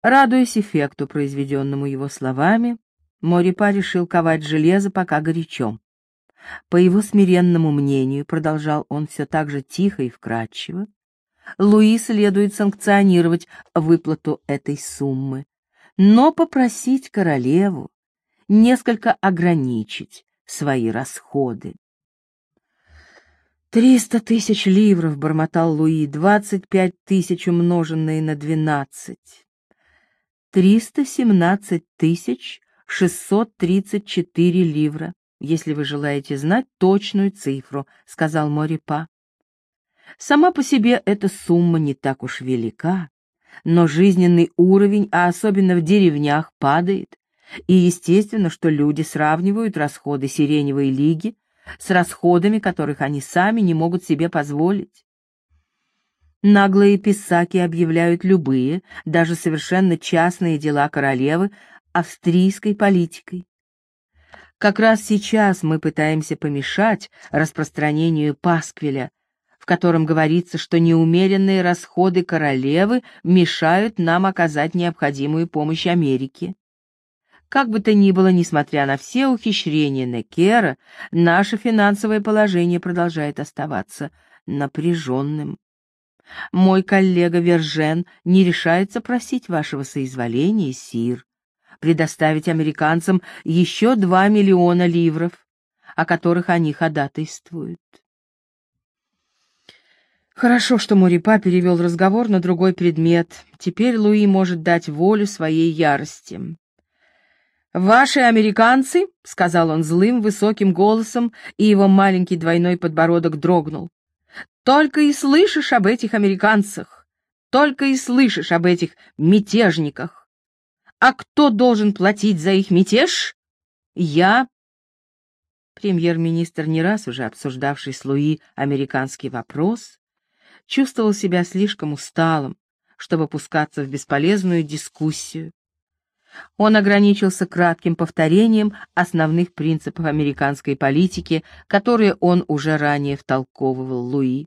Радуясь эффекту, произведенному его словами, Морипа решил ковать железо пока горячо. По его смиренному мнению, продолжал он все так же тихо и вкрадчиво, Луи следует санкционировать выплату этой суммы, но попросить королеву несколько ограничить свои расходы. 300 тысяч ливров, бормотал Луи, 25 тысяч умноженные на 12. 317 634 ливра, если вы желаете знать точную цифру, сказал Морипа. Сама по себе эта сумма не так уж велика, но жизненный уровень, а особенно в деревнях, падает, и естественно, что люди сравнивают расходы Сиреневой лиги с расходами, которых они сами не могут себе позволить. Наглые писаки объявляют любые, даже совершенно частные дела королевы австрийской политикой. Как раз сейчас мы пытаемся помешать распространению пасквиля, в котором говорится, что неумеренные расходы королевы мешают нам оказать необходимую помощь Америке. Как бы то ни было, несмотря на все ухищрения Неккера, наше финансовое положение продолжает оставаться напряженным. Мой коллега Вержен не решается просить вашего соизволения, сир, предоставить американцам еще 2 миллиона ливров, о которых они ходатайствуют. Хорошо, что Морипа перевел разговор на другой предмет. Теперь Луи может дать волю своей ярости. «Ваши американцы», — сказал он злым, высоким голосом, и его маленький двойной подбородок дрогнул, — «только и слышишь об этих американцах, только и слышишь об этих мятежниках. А кто должен платить за их мятеж? Я». Премьер-министр, не раз уже обсуждавший с Луи американский вопрос, чувствовал себя слишком усталым, чтобы пускаться в бесполезную дискуссию. Он ограничился кратким повторением основных принципов американской политики, которые он уже ранее втолковывал Луи.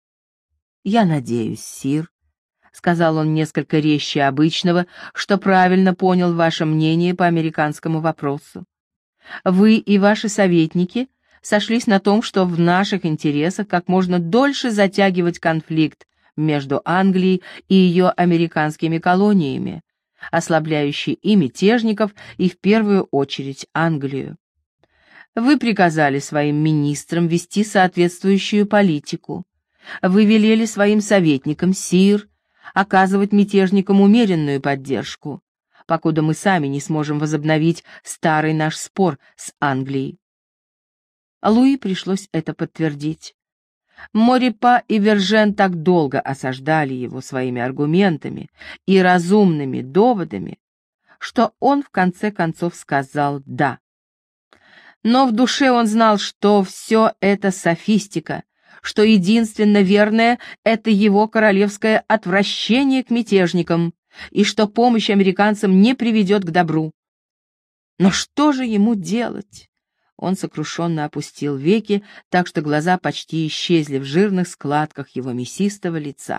«Я надеюсь, сир», — сказал он несколько резче обычного, что правильно понял ваше мнение по американскому вопросу. «Вы и ваши советники сошлись на том, что в наших интересах как можно дольше затягивать конфликт между Англией и ее американскими колониями, ослабляющий и мятежников, и в первую очередь Англию. Вы приказали своим министрам вести соответствующую политику. Вы велели своим советникам, сир, оказывать мятежникам умеренную поддержку, покуда мы сами не сможем возобновить старый наш спор с Англией. Луи пришлось это подтвердить. Морипа и Вержен так долго осаждали его своими аргументами и разумными доводами, что он в конце концов сказал «да». Но в душе он знал, что все это софистика, что единственно верное — это его королевское отвращение к мятежникам, и что помощь американцам не приведет к добру. Но что же ему делать? Он сокрушенно опустил веки, так что глаза почти исчезли в жирных складках его мясистого лица.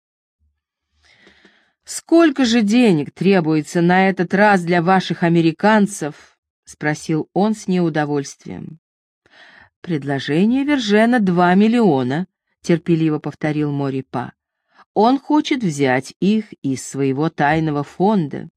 «Сколько же денег требуется на этот раз для ваших американцев?» — спросил он с неудовольствием. «Предложение Вержена 2 миллиона», — терпеливо повторил Морипа. «Он хочет взять их из своего тайного фонда».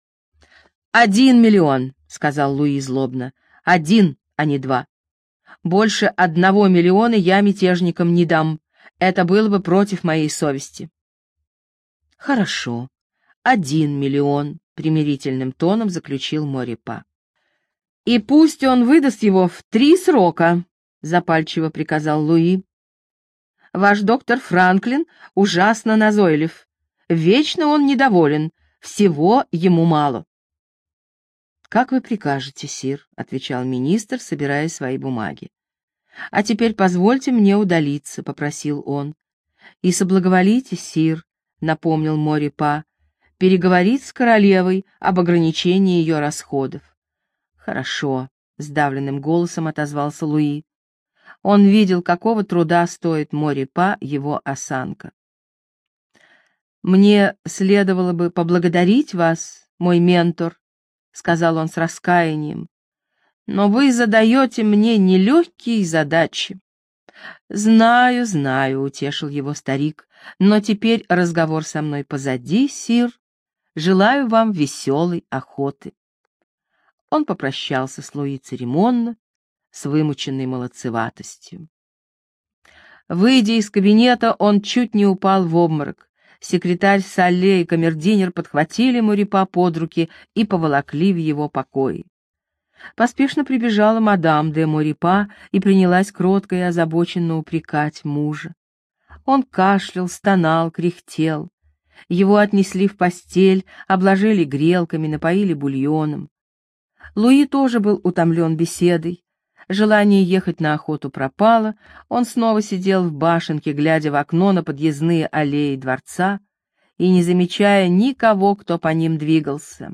1 миллион», — сказал Луи злобно. 1, а не 2. Больше 1 миллиона я мятежникам не дам. Это было бы против моей совести. Хорошо, 1 миллион, примирительным тоном заключил Морипа. И пусть он выдаст его в 3 срока, запальчиво приказал Луи. Ваш доктор Франклин ужасно назойлив. Вечно он недоволен, всего ему мало. «Как вы прикажете, сир», — отвечал министр, собирая свои бумаги. «А теперь позвольте мне удалиться», — попросил он. «И соблаговолите, сир», — напомнил Морипа, — «переговорить с королевой об ограничении ее расходов». «Хорошо», — сдавленным голосом отозвался Луи. Он видел, какого труда стоит Морипа его осанка. «Мне следовало бы поблагодарить вас, мой ментор», — сказал он с раскаянием, «но вы задаете мне нелегкие задачи». «Знаю, знаю», — утешил его старик, «но теперь разговор со мной позади, сир. Желаю вам веселой охоты». Он попрощался с Луи церемонно, с вымученной молодцеватостью. Выйдя из кабинета, он чуть не упал в обморок. Секретарь Салле и камердинер подхватили Морипа под руки и поволокли в его покои. Поспешно прибежала мадам де Морипа и принялась кротко и озабоченно упрекать мужа. Он кашлял, стонал, кряхтел. Его отнесли в постель, обложили грелками, напоили бульоном. Луи тоже был утомлен беседой. Желание ехать на охоту пропало, он снова сидел в башенке, глядя в окно на подъездные аллеи дворца и не замечая никого, кто по ним двигался.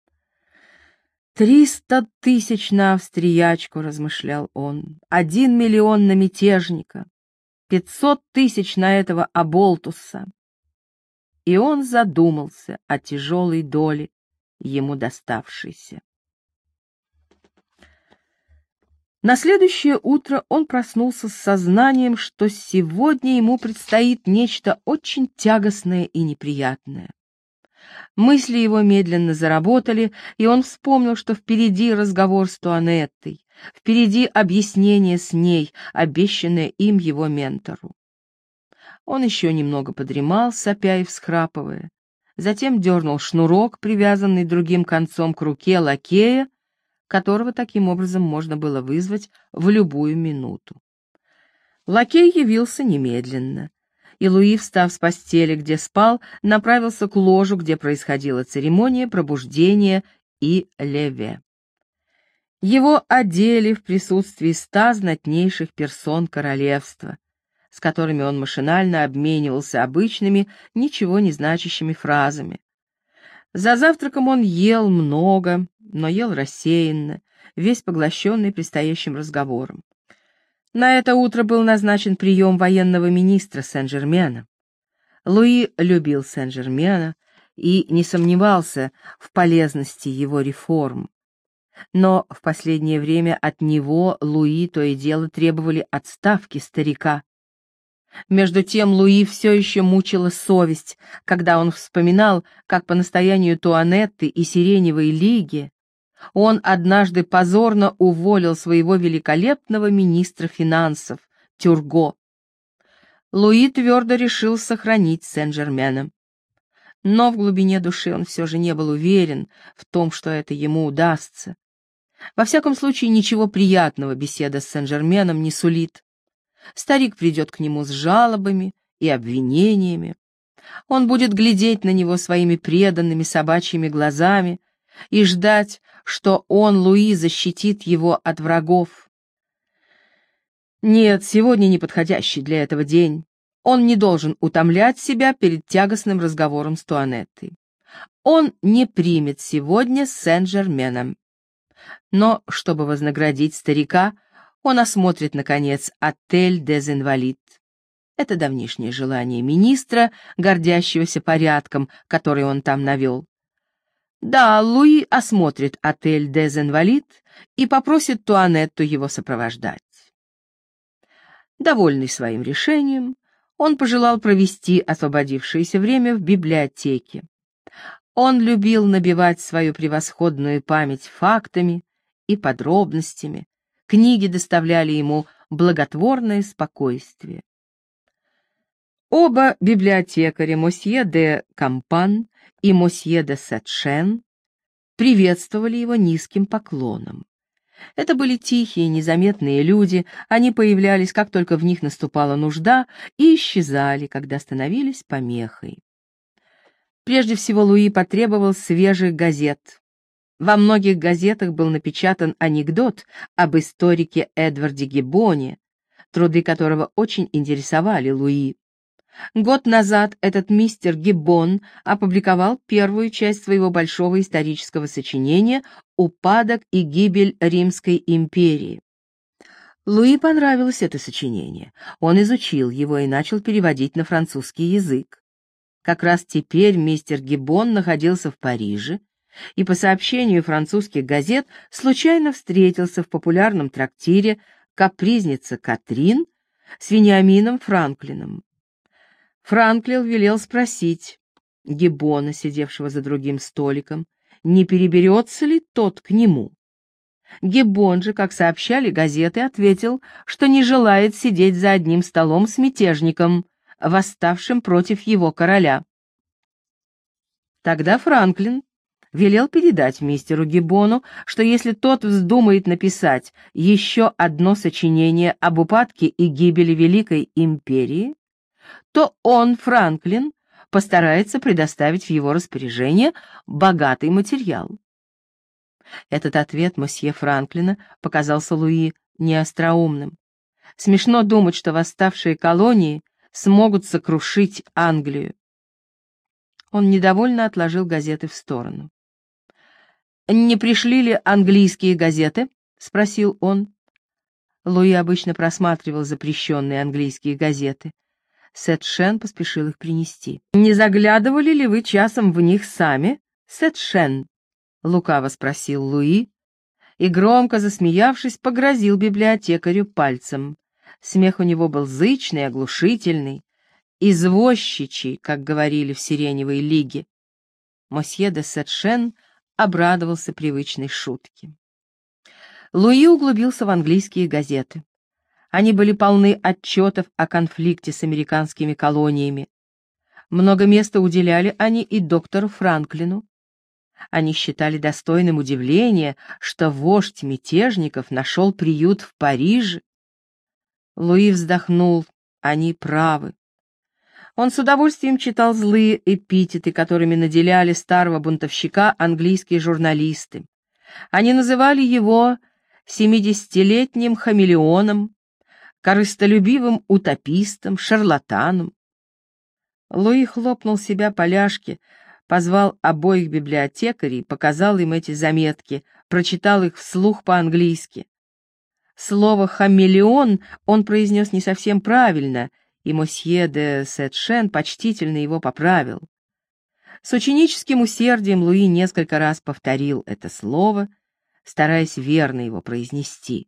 300 000 на австриячку, размышлял он, 1 миллион на мятежника, 500 000 на этого оболтуса. И он задумался о тяжелой доле, ему доставшейся. На следующее утро он проснулся с сознанием, что сегодня ему предстоит нечто очень тягостное и неприятное. Мысли его медленно заработали, и он вспомнил, что впереди разговор с Туанеттой, впереди объяснение с ней, обещанное им его ментору. Он еще немного подремал, сопя и всхрапывая, затем дернул шнурок, привязанный другим концом к руке лакея, которого таким образом можно было вызвать в любую минуту. Лакей явился немедленно, и Луи, встав с постели, где спал, направился к ложу, где происходила церемония пробуждения и леве. Его одели в присутствии 100 знатнейших персон королевства, с которыми он машинально обменивался обычными, ничего не значащими фразами. За завтраком он ел много, но ел рассеянно, весь поглощенный предстоящим разговором. На это утро был назначен прием военного министра Сен-Жермена. Луи любил Сен-Жермена и не сомневался в полезности его реформ. Но в последнее время от него Луи то и дело требовали отставки старика. Между тем Луи все еще мучила совесть, когда он вспоминал, как по настоянию Туанетты и Сиреневой лиги он однажды позорно уволил своего великолепного министра финансов Тюрго. Луи твердо решил сохранить Сен-Жермена. Но в глубине души он все же не был уверен в том, что это ему удастся. Во всяком случае, ничего приятного беседа с Сен-Жерменом не сулит. Старик придет к нему с жалобами и обвинениями. Он будет глядеть на него своими преданными собачьими глазами и ждать, что он, Луи, защитит его от врагов. Нет, сегодня неподходящий для этого день. Он не должен утомлять себя перед тягостным разговором с Туанеттой. Он не примет сегодня Сен-Жермена. Но, чтобы вознаградить старика, он осмотрит, наконец, отель «Дез Инвалид». Это давнишнее желание министра, гордящегося порядком, который он там навел. Да, Луи осмотрит отель «Дез Инвалид» и попросит Туанетту его сопровождать. Довольный своим решением, он пожелал провести освободившееся время в библиотеке. Он любил набивать свою превосходную память фактами и подробностями. Книги доставляли ему благотворное спокойствие. Оба библиотекаря, мосье де Кампан и мосье де Сетшен, приветствовали его низким поклоном. Это были тихие, незаметные люди, они появлялись, как только в них наступала нужда, и исчезали, когда становились помехой. Прежде всего Луи потребовал свежих газет. Во многих газетах был напечатан анекдот об историке Эдварде Гиббоне, труды которого очень интересовали Луи. Год назад этот мистер Гиббон опубликовал первую часть своего большого исторического сочинения «Упадок и гибель Римской империи». Луи понравилось это сочинение. Он изучил его и начал переводить на французский язык. Как раз теперь мистер Гиббон находился в Париже и, по сообщению французских газет, случайно встретился в популярном трактире «Капризница Катрин» с Вениамином Франклином. Франклин велел спросить Гиббона, сидевшего за другим столиком, не переберется ли тот к нему. Гиббон же, как сообщали газеты, ответил, что не желает сидеть за одним столом с мятежником, восставшим против его короля. Тогда Франклин велел передать мистеру Гиббону, что если тот вздумает написать еще одно сочинение об упадке и гибели Великой империи, то он, Франклин, постарается предоставить в его распоряжение богатый материал. Этот ответ мосье Франклина показался Луи неостроумным. Смешно думать, что восставшие колонии смогут сокрушить Англию. Он недовольно отложил газеты в сторону. «Не пришли ли английские газеты?» — спросил он. Луи обычно просматривал запрещенные английские газеты. Сет-Шен поспешил их принести. «Не заглядывали ли вы часом в них сами, Сет-Шен?» — лукаво спросил Луи, и, громко засмеявшись, погрозил библиотекарю пальцем. Смех у него был зычный, оглушительный, извозчичий, как говорили в Сиреневой лиге. Мосье де Сет-Шен обрадовался привычной шутке. Луи углубился в английские газеты. Они были полны отчетов о конфликте с американскими колониями. Много места уделяли они и доктору Франклину. Они считали достойным удивления, что вождь мятежников нашел приют в Париже. Луи вздохнул, они правы. Он с удовольствием читал злые эпитеты, которыми наделяли старого бунтовщика английские журналисты. Они называли его 70-летним хамелеоном, корыстолюбивым утопистом, шарлатаном. Луи хлопнул себя по ляжке, позвал обоих библиотекарей, показал им эти заметки, прочитал их вслух по-английски. Слово «хамелеон» он произнес не совсем правильно, и мосье де Сет-Шен почтительно его поправил. С ученическим усердием Луи несколько раз повторил это слово, стараясь верно его произнести.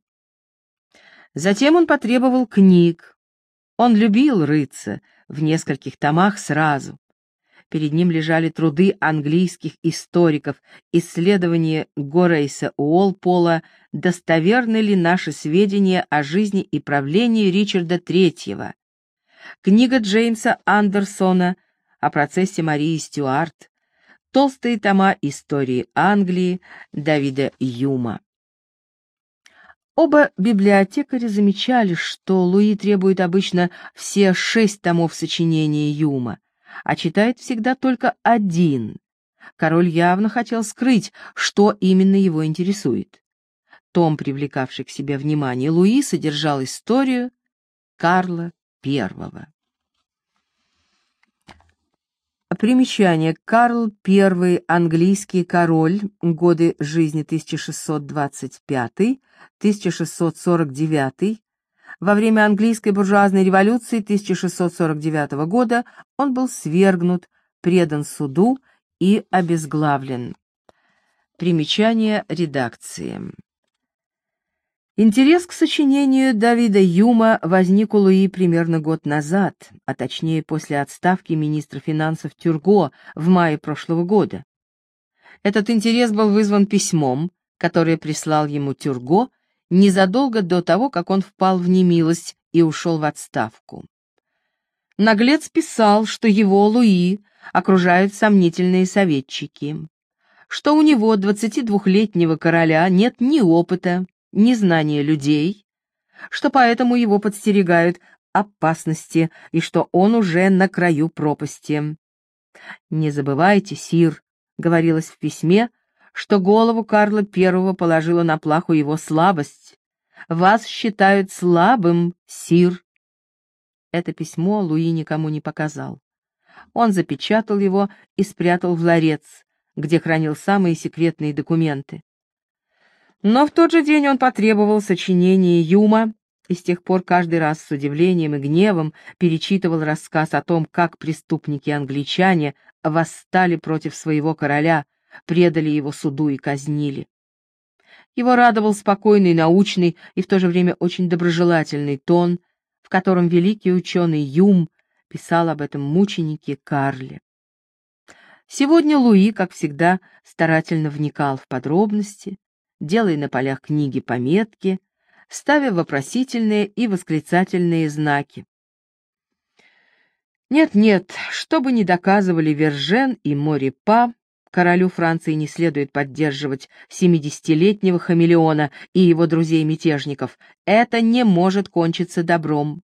Затем он потребовал книг. Он любил рыться в нескольких томах сразу. Перед ним лежали труды английских историков, исследования Горейса Уолпола, достоверны ли наши сведения о жизни и правлении Ричарда III, книга Джеймса Андерсона о процессе Марии Стюарт, толстые тома истории Англии Давида Юма. Оба библиотекаря замечали, что Луи требует обычно все 6 томов сочинения Юма, а читает всегда только один. Король явно хотел скрыть, что именно его интересует. Том, привлекавший к себе внимание Луи, содержал историю Карла I. Примечание. Карл I, английский король, годы жизни 1625-1649. Во время английской буржуазной революции 1649 года он был свергнут, предан суду и обезглавлен. Примечание редакции. Интерес к сочинению Давида Юма возник у Луи примерно год назад, а точнее после отставки министра финансов Тюрго в мае прошлого года. Этот интерес был вызван письмом, которое прислал ему Тюрго незадолго до того, как он впал в немилость и ушел в отставку. Наглец писал, что его, Луи, окружают сомнительные советчики, что у него, 22-летнего короля, нет ни опыта, ни знания людей, что поэтому его подстерегают опасности и что он уже на краю пропасти. «Не забывайте, сир», — говорилось в письме, что голову Карла I положила на плаху его слабость. «Вас считают слабым, сир». Это письмо Луи никому не показал. Он запечатал его и спрятал в ларец, где хранил самые секретные документы. Но в тот же день он потребовал сочинения Юма и с тех пор каждый раз с удивлением и гневом перечитывал рассказ о том, как преступники-англичане восстали против своего короля, предали его суду и казнили. Его радовал спокойный, научный и в то же время очень доброжелательный тон, в котором великий ученый Юм писал об этом мученике Карле. Сегодня Луи, как всегда, старательно вникал в подробности, делая на полях книги пометки, ставя вопросительные и восклицательные знаки. Нет-нет, что бы ни доказывали Вержен и Морипа, королю Франции не следует поддерживать 70-летнего хамелеона и его друзей-мятежников. Это не может кончиться добром.